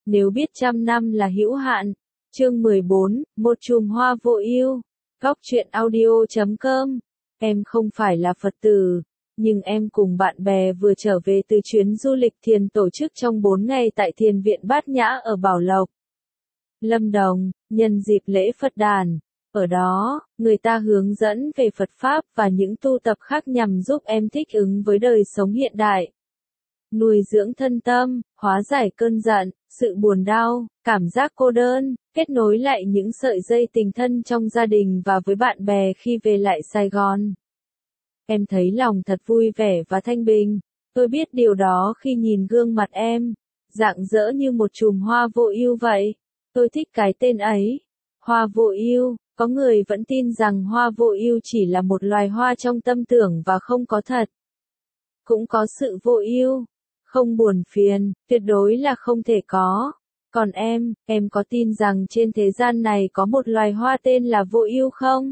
Nếu biết trăm năm là hữu hạn. Chương 14, một chùm hoa vô ưu. Góc truyện audio.com. Em không phải là Phật tử, nhưng em cùng bạn bè vừa trở về từ chuyến du lịch thiền tổ chức trong 4 ngày tại Thiền viện Bát Nhã ở Bảo Lộc, Lâm Đồng, nhân dịp lễ Phật đản. Ở đó, người ta hướng dẫn về Phật Pháp và những tu tập khác nhằm giúp em thích ứng với đời sống hiện đại. Nuôi dưỡng thân tâm, hóa giải cơn giận, sự buồn đau, cảm giác cô đơn, kết nối lại những sợi dây tình thân trong gia đình và với bạn bè khi về lại Sài Gòn. Em thấy lòng thật vui vẻ và thanh bình. Tôi biết điều đó khi nhìn gương mặt em, rạng rỡ như một chùm hoa vô ưu vậy. Tôi thích cái tên ấy. Hoa vô ưu. Có người vẫn tin rằng hoa vô ưu chỉ là một loài hoa trong tâm tưởng và không có thật. Cũng có sự vô ưu, không buồn phiền, tuyệt đối là không thể có. Còn em có tin rằng trên thế gian này có một loài hoa tên là vô ưu không?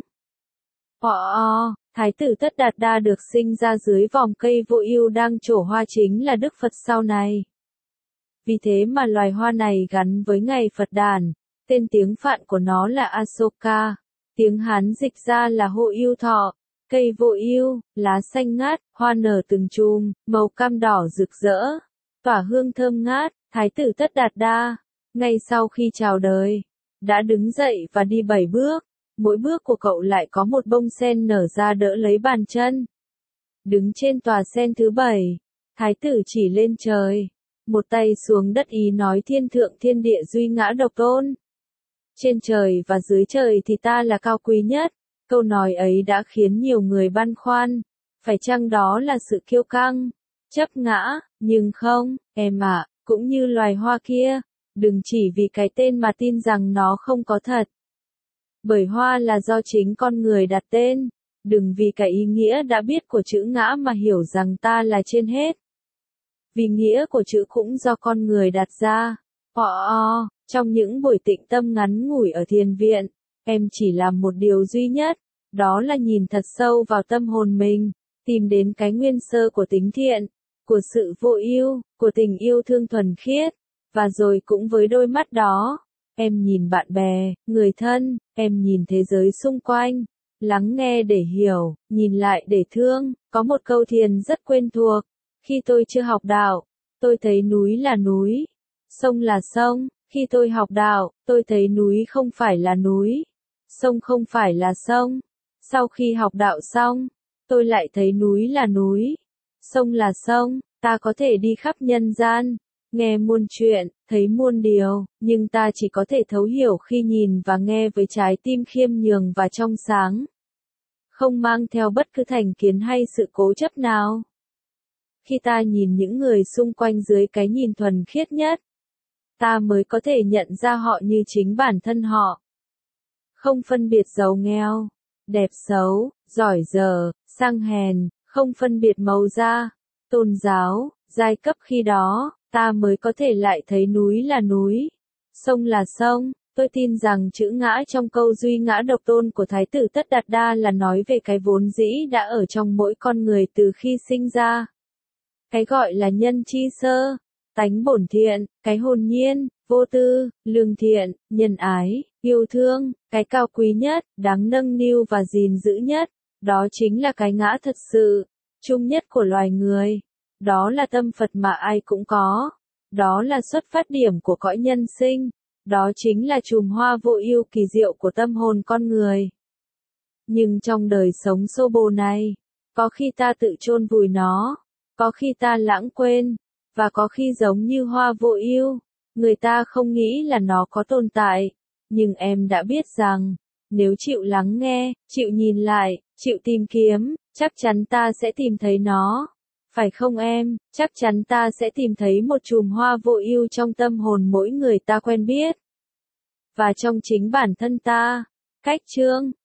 Thái tử Tất Đạt Đa được sinh ra dưới vòng cây vô ưu đang trổ hoa chính là Đức Phật sau này. Vì thế mà loài hoa này gắn với ngày Phật đản. Tên tiếng Phạn của nó là Asoka, tiếng Hán dịch ra là Hộ Ưu Thọ. Cây vô ưu, lá xanh ngát, hoa nở từng chùm, màu cam đỏ rực rỡ, tỏa hương thơm ngát. Thái tử Tất Đạt Đa, ngay sau khi chào đời, đã đứng dậy và đi 7 bước. Mỗi bước của cậu lại có một bông sen nở ra đỡ lấy bàn chân. Đứng trên tòa sen thứ 7, Thái tử chỉ lên trời, một tay xuống đất ý nói thiên thượng thiên địa duy ngã độc tôn. Trên trời và dưới trời thì ta là cao quý nhất. Câu nói ấy đã khiến nhiều người băn khoăn. Phải chăng đó là sự kiêu căng, chấp ngã? Nhưng không, em ạ, cũng như loài hoa kia, đừng chỉ vì cái tên mà tin rằng nó không có thật. Bởi hoa là do chính con người đặt tên. Đừng vì cái ý nghĩa đã biết của chữ ngã mà hiểu rằng ta là trên hết. Vì nghĩa của chữ cũng do con người đặt ra. Trong những buổi tịnh tâm ngắn ngủi ở thiền viện, em chỉ làm một điều duy nhất, đó là nhìn thật sâu vào tâm hồn mình, tìm đến cái nguyên sơ của tính thiện, của sự vô ưu, của tình yêu thương thuần khiết. Và rồi cũng với đôi mắt đó, em nhìn bạn bè, người thân, em nhìn thế giới xung quanh, lắng nghe để hiểu, nhìn lại để thương. Có một câu thiền rất quen thuộc, khi tôi chưa học đạo, tôi thấy núi là núi, sông là sông. Khi tôi học đạo, tôi thấy núi không phải là núi, sông không phải là sông. Sau khi học đạo xong, tôi lại thấy núi là núi, sông là sông. Ta có thể đi khắp nhân gian, nghe muôn chuyện, thấy muôn điều, nhưng ta chỉ có thể thấu hiểu khi nhìn và nghe với trái tim khiêm nhường và trong sáng, không mang theo bất cứ thành kiến hay sự cố chấp nào. Khi ta nhìn những người xung quanh dưới cái nhìn thuần khiết nhất, ta mới có thể nhận ra họ như chính bản thân họ. Không phân biệt giàu nghèo, đẹp xấu, giỏi dở, sang hèn, không phân biệt màu da, tôn giáo, giai cấp. Khi đó, ta mới có thể lại thấy núi là núi, sông là sông. Tôi tin rằng chữ ngã trong câu duy ngã độc tôn của Thái tử Tất Đạt Đa là nói về cái vốn dĩ đã ở trong mỗi con người từ khi sinh ra. Cái gọi là nhân chi sơ, tánh bổn thiện, cái hồn nhiên, vô tư, lương thiện, nhân ái, yêu thương, cái cao quý nhất, đáng nâng niu và gìn giữ nhất. Đó chính là cái ngã thật sự, chung nhất của loài người. Đó là tâm Phật mà ai cũng có. Đó là xuất phát điểm của cõi nhân sinh. Đó chính là chùm hoa vô ưu kỳ diệu của tâm hồn con người. Nhưng trong đời sống xô bồ này, có khi ta tự chôn vùi nó, có khi ta lãng quên, và có khi giống như hoa vô ưu, người ta không nghĩ là nó có tồn tại. Nhưng em đã biết rằng, nếu chịu lắng nghe, chịu nhìn lại, chịu tìm kiếm, chắc chắn ta sẽ tìm thấy nó. Phải không em? Chắc chắn ta sẽ tìm thấy một chùm hoa vô ưu trong tâm hồn mỗi người ta quen biết. Và trong chính bản thân ta. Cách chương